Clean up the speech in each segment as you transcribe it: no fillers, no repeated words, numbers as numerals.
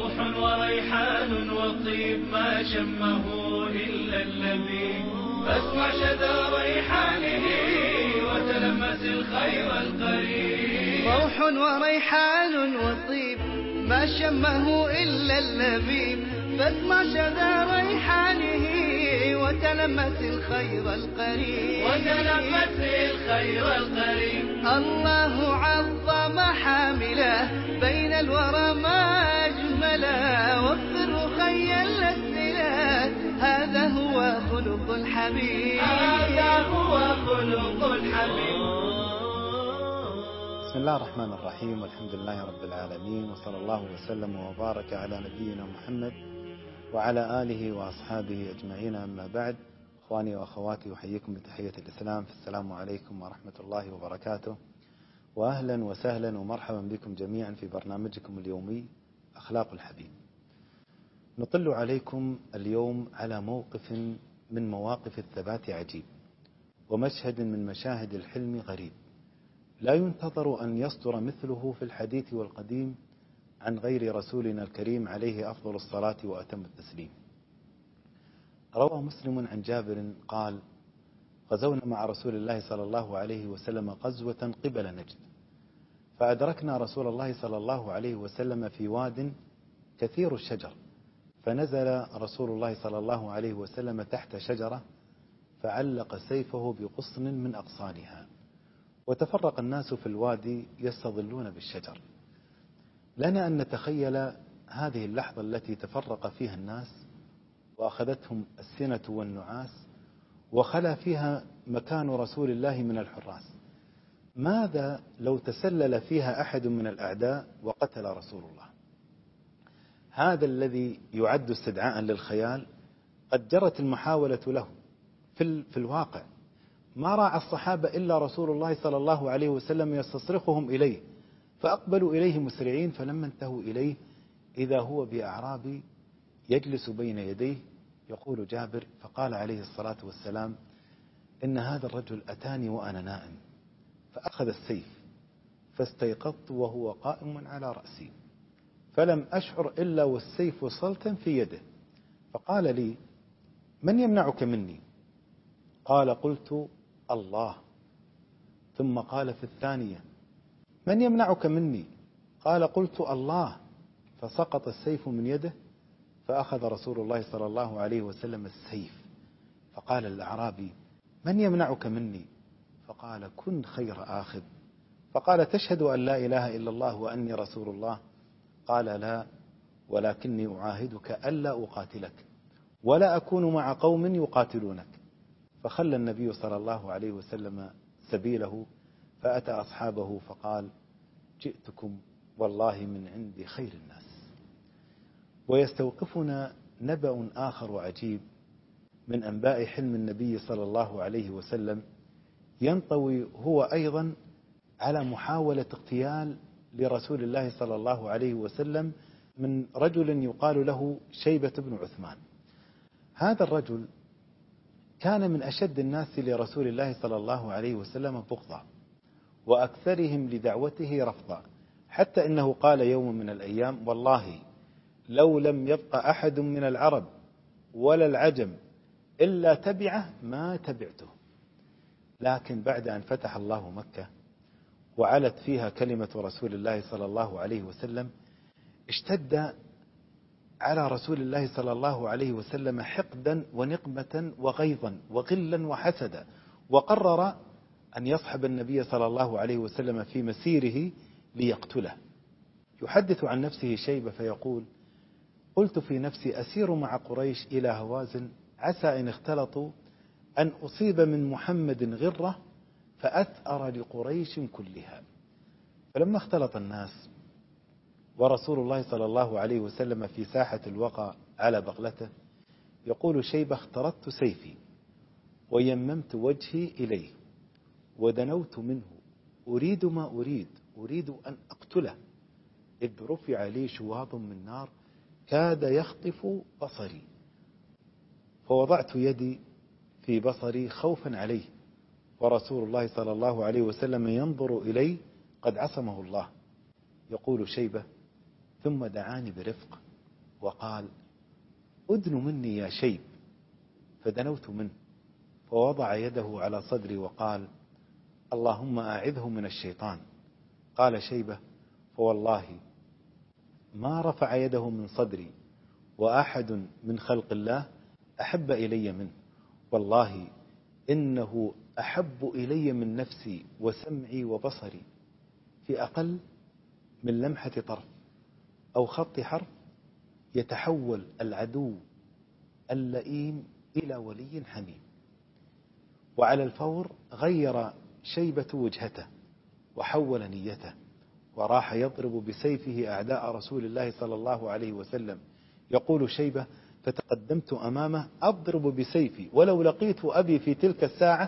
روح وريحان وطيب ما شمه إلا اللبيب، فاسمع شذا ريحانه وتلمس الخير القريب. روح وريحان وطيب ما شمه إلا اللبيب، فاسمع شذا ريحانه وتلمس الخير القريب. وتلمس الخير القريب. الله عظم حامله بين الورى ما أجمله، وفر خي الأسئلة هذا هو خلق الحبيب. هذا هو خلق الحبيب. بسم الله الرحمن الرحيم، والحمد لله رب العالمين، وصلى الله وسلم وبارك على نبينا محمد وعلى آله وأصحابه أجمعين. أما بعد، أخواني وأخواتي، أحييكم بتحية الإسلام، فالسلام عليكم ورحمة الله وبركاته، وأهلا وسهلا ومرحبا بكم جميعا في برنامجكم اليومي أخلاق الحبيب. نطل عليكم اليوم على موقف من مواقف الثبات عجيب، ومشهد من مشاهد الحلم غريب، لا ينتظر أن يصدر مثله في الحديث والقديم عن غير رسولنا الكريم عليه أفضل الصلاة وأتم التسليم. روى مسلم عن جابر قال: غزونا مع رسول الله صلى الله عليه وسلم غزوة قبل نجد، فأدركنا رسول الله صلى الله عليه وسلم في واد كثير الشجر، فنزل رسول الله صلى الله عليه وسلم تحت شجرة فعلق سيفه بغصن من أغصانها، وتفرق الناس في الوادي يستظلون بالشجر. لنا أن نتخيل هذه اللحظة التي تفرق فيها الناس وأخذتهم السنة والنعاس، وخلا فيها مكان رسول الله من الحراس. ماذا لو تسلل فيها أحد من الأعداء وقتل رسول الله؟ هذا الذي يعد استدعاء للخيال قد جرت المحاولة له في الواقع. ما راعى الصحابة إلا رسول الله صلى الله عليه وسلم يستصرخهم إليه، فأقبلوا إليه مسرعين، فلما انتهوا إليه إذا هو بأعرابي يجلس بين يديه. يقول جابر: فقال عليه الصلاة والسلام: إن هذا الرجل أتاني وأنا نائم، فأخذ السيف فاستيقظت وهو قائم على رأسي، فلم أشعر إلا والسيف صلتا في يده، فقال لي: من يمنعك مني؟ قال: قلت: الله. ثم قال في الثانية: من يمنعك مني؟ قال: قلت: الله. فسقط السيف من يده، فأخذ رسول الله صلى الله عليه وسلم السيف، فقال الأعرابي: من يمنعك مني؟ فقال: كن خير آخذ. فقال: تشهد أن لا إله إلا الله وأني رسول الله؟ قال: لا، ولكني أعاهدك ألا أقاتلك ولا أكون مع قوم يقاتلونك. فخلى النبي صلى الله عليه وسلم سبيله، فأتى أصحابه فقال: جئتكم والله من عند خير الناس. ويستوقفنا نبأ آخر عجيب من أنباء حلم النبي صلى الله عليه وسلم، ينطوي هو أيضا على محاولة اغتيال لرسول الله صلى الله عليه وسلم من رجل يقال له شيبة بن عثمان. هذا الرجل كان من أشد الناس لرسول الله صلى الله عليه وسلم بغضا، وأكثرهم لدعوته رفضا، حتى إنه قال يوم من الأيام: والله لو لم يبق أحد من العرب ولا العجم إلا تبعه ما تبعته. لكن بعد أن فتح الله مكة وعلت فيها كلمة رسول الله صلى الله عليه وسلم، اشتد على رسول الله صلى الله عليه وسلم حقدا ونقمة وغيظا وغلا وحسدا، وقرر أن يصحب النبي صلى الله عليه وسلم في مسيره ليقتله. يحدث عن نفسه شيبة فيقول: قلت في نفسي أسير مع قريش إلى هوازن، عسى إن اختلطوا أن أصيب من محمد غرة فأثأر لقريش كلها. فلما اختلط الناس ورسول الله صلى الله عليه وسلم في ساحة الوقى على بغلته، يقول شيبة: اخترت سيفي ويممت وجهي إليه ودنوت منه، أريد ما أريد أن أقتله، إذ رفع لي شواظ من نار كاد يخطف بصري، فوضعت يدي في بصري خوفا عليه، ورسول الله صلى الله عليه وسلم ينظر إلي قد عصمه الله. يقول شيبة: ثم دعاني برفق وقال: أدن مني يا شيب. فدنوت منه فوضع يده على صدري وقال: اللهم أعذه من الشيطان. قال شيبة: فوالله ما رفع يده من صدري وأحد من خلق الله أحب إلي منه، والله إنه أحب إلي من نفسي وسمعي وبصري. في أقل من لمحة طرف أو خط حرف يتحول العدو اللئيم إلى ولي حميم. وعلى الفور غير شيبة وجهته وحول نيته وراح يضرب بسيفه أعداء رسول الله صلى الله عليه وسلم. يقول شيبة: فتقدمت أمامه أضرب بسيفي، ولو لقيت أبي في تلك الساعة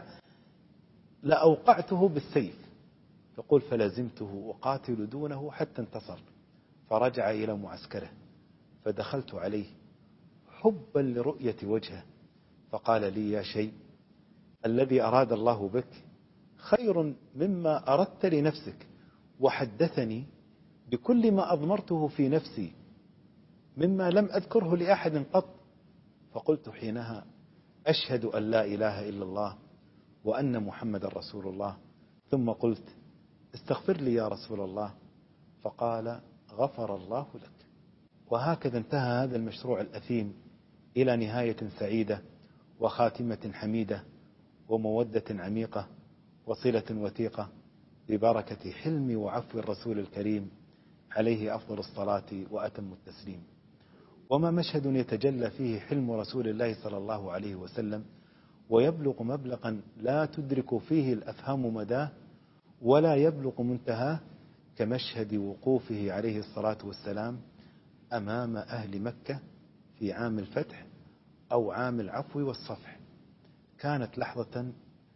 لأوقعته بالسيف. يقول: فلزمته أقاتل دونه حتى انتصر، فرجع إلى معسكره، فدخلت عليه حبا لرؤية وجهه، فقال لي: يا شيء، الذي أراد الله بك خير مما أردت لنفسك، وحدثني بكل ما أضمرته في نفسي مما لم أذكره لأحد قط. فقلت حينها: أشهد أن لا إله إلا الله وأن محمد رسول الله. ثم قلت: استغفر لي يا رسول الله. فقال: غفر الله لك. وهكذا انتهى هذا المشروع الأثيم إلى نهاية سعيدة وخاتمة حميدة ومودة عميقة وصلة وثيقة ببركة حلم وعفو الرسول الكريم عليه أفضل الصلاة وأتم التسليم. وما مشهد يتجلى فيه حلم رسول الله صلى الله عليه وسلم ويبلغ مبلغا لا تدرك فيه الأفهام مداه ولا يبلغ منتهاه كمشهد وقوفه عليه الصلاة والسلام أمام أهل مكة في عام الفتح أو عام العفو والصفح. كانت لحظة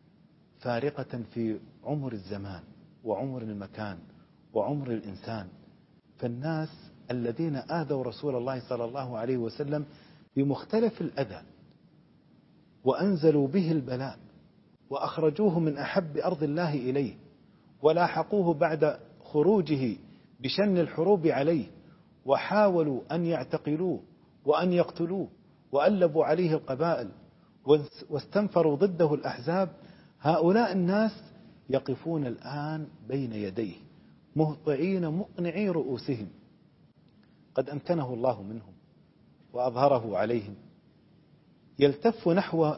فارقة في عمر الزمان وعمر المكان وعمر الإنسان. فالناس الذين آذوا رسول الله صلى الله عليه وسلم بمختلف الأذى وأنزلوا به البلاء وأخرجوه من أحب أرض الله إليه ولاحقوه بعد خروجه بشن الحروب عليه وحاولوا أن يعتقلوه وأن يقتلوه وألبوا عليه القبائل واستنفروا ضده الأحزاب. هؤلاء الناس يقفون الآن بين يديه مهطعين مقنعي رؤوسهم، قد أمكنه الله منهم وأظهره عليهم. يلتف نحو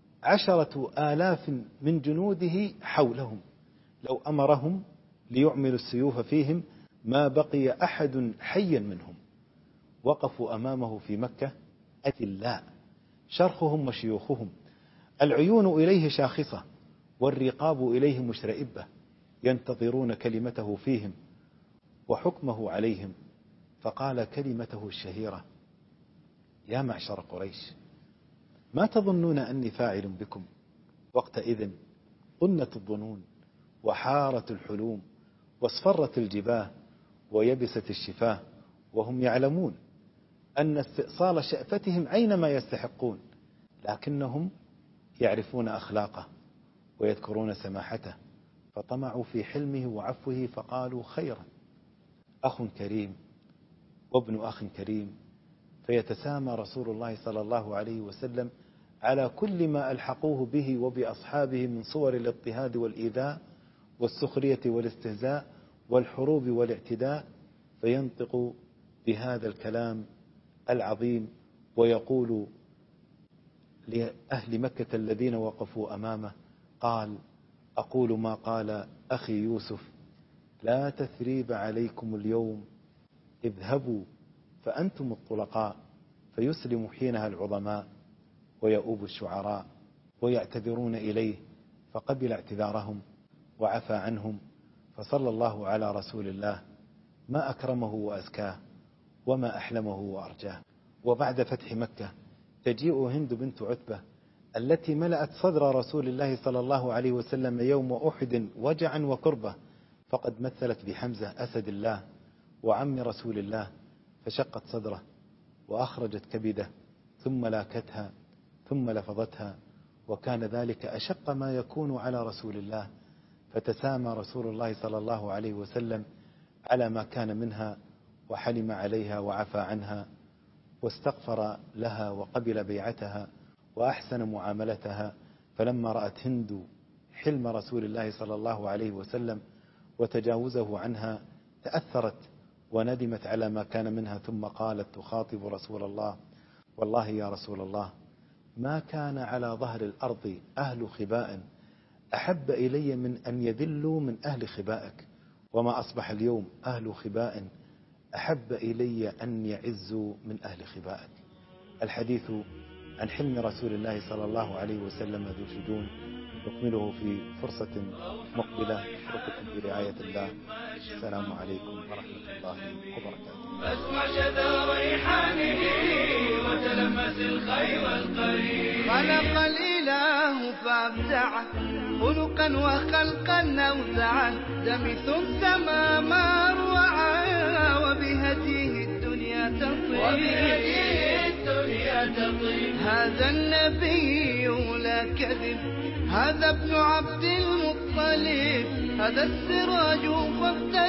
10,000 من جنوده حولهم، لو أمرهم ليعملوا السيوف فيهم ما بقي أحد حيا منهم. وقفوا أمامه في مكة أذلاء، شرخهم وشيوخهم، العيون إليه شاخصة والرقاب إليه مشرئبة، ينتظرون كلمته فيهم وحكمه عليهم. فقال كلمته الشهيرة: يا معشر قريش، ما تظنون أني فاعل بكم؟ وقتئذ قنت الظنون وحارت الحلوم واصفرت الجباه ويبست الشفاه، وهم يعلمون أن استئصال شأفتهم أينما يستحقون، لكنهم يعرفون أخلاقه ويذكرون سماحته، فطمعوا في حلمه وعفوه فقالوا: خيرا، أخ كريم وابن أخ كريم. فيتسامى رسول الله صلى الله عليه وسلم على كل ما ألحقوه به وبأصحابه من صور الاضطهاد والإيذاء والسخرية والاستهزاء والحروب والاعتداء، فينطق بهذا الكلام العظيم ويقول لأهل مكة الذين وقفوا أمامه: قال: أقول ما قال أخي يوسف: لا تثريب عليكم اليوم، اذهبوا فأنتم الطلقاء. فيسلم حينها العظماء ويؤوب الشعراء ويعتذرون إليه، فقبل اعتذارهم وعفى عنهم. فصلى الله على رسول الله، ما أكرمه وأزكاه وما أحلمه وأرجاه. وبعد فتح مكة تجيء هند بنت عتبة التي ملأت صدر رسول الله صلى الله عليه وسلم يوم أحد وجعا وكربة، فقد مثلت بحمزة أسد الله وعم رسول الله، فشقت صدره وأخرجت كبده ثم لاكتها ثم لفظتها، وكان ذلك أشق ما يكون على رسول الله، فتسامى رسول الله صلى الله عليه وسلم على ما كان منها وحلم عليها وعفى عنها واستغفر لها وقبل بيعتها وأحسن معاملتها. فلما رأت هند حلم رسول الله صلى الله عليه وسلم وتجاوزه عنها تأثرت وندمت على ما كان منها، ثم قالت تخاطب رسول الله: والله يا رسول الله ما كان على ظهر الأرض أهل خباء أحب إلي من أن يذلوا من أهل خبائك، وما أصبح اليوم أهل خباء أحب إلي أن يعزوا من أهل خبائك. الحديث عن حلم رسول الله صلى الله عليه وسلم ذو شجون نكمله في فرصة مقبلة. أترككم في رعاية الله. السلام عليكم ورحمة الله وبركاته. فاسمع شذا ريحانه وتلمس الخير القريب. خلق الإله فابدعه خلقا وخلقا أوزعا، دمث السما ما أروعا وبهديه الدنيا تطيب. هذا النبي لا كذب، هذا ابن عبد المطلب، هذا السراج فافتح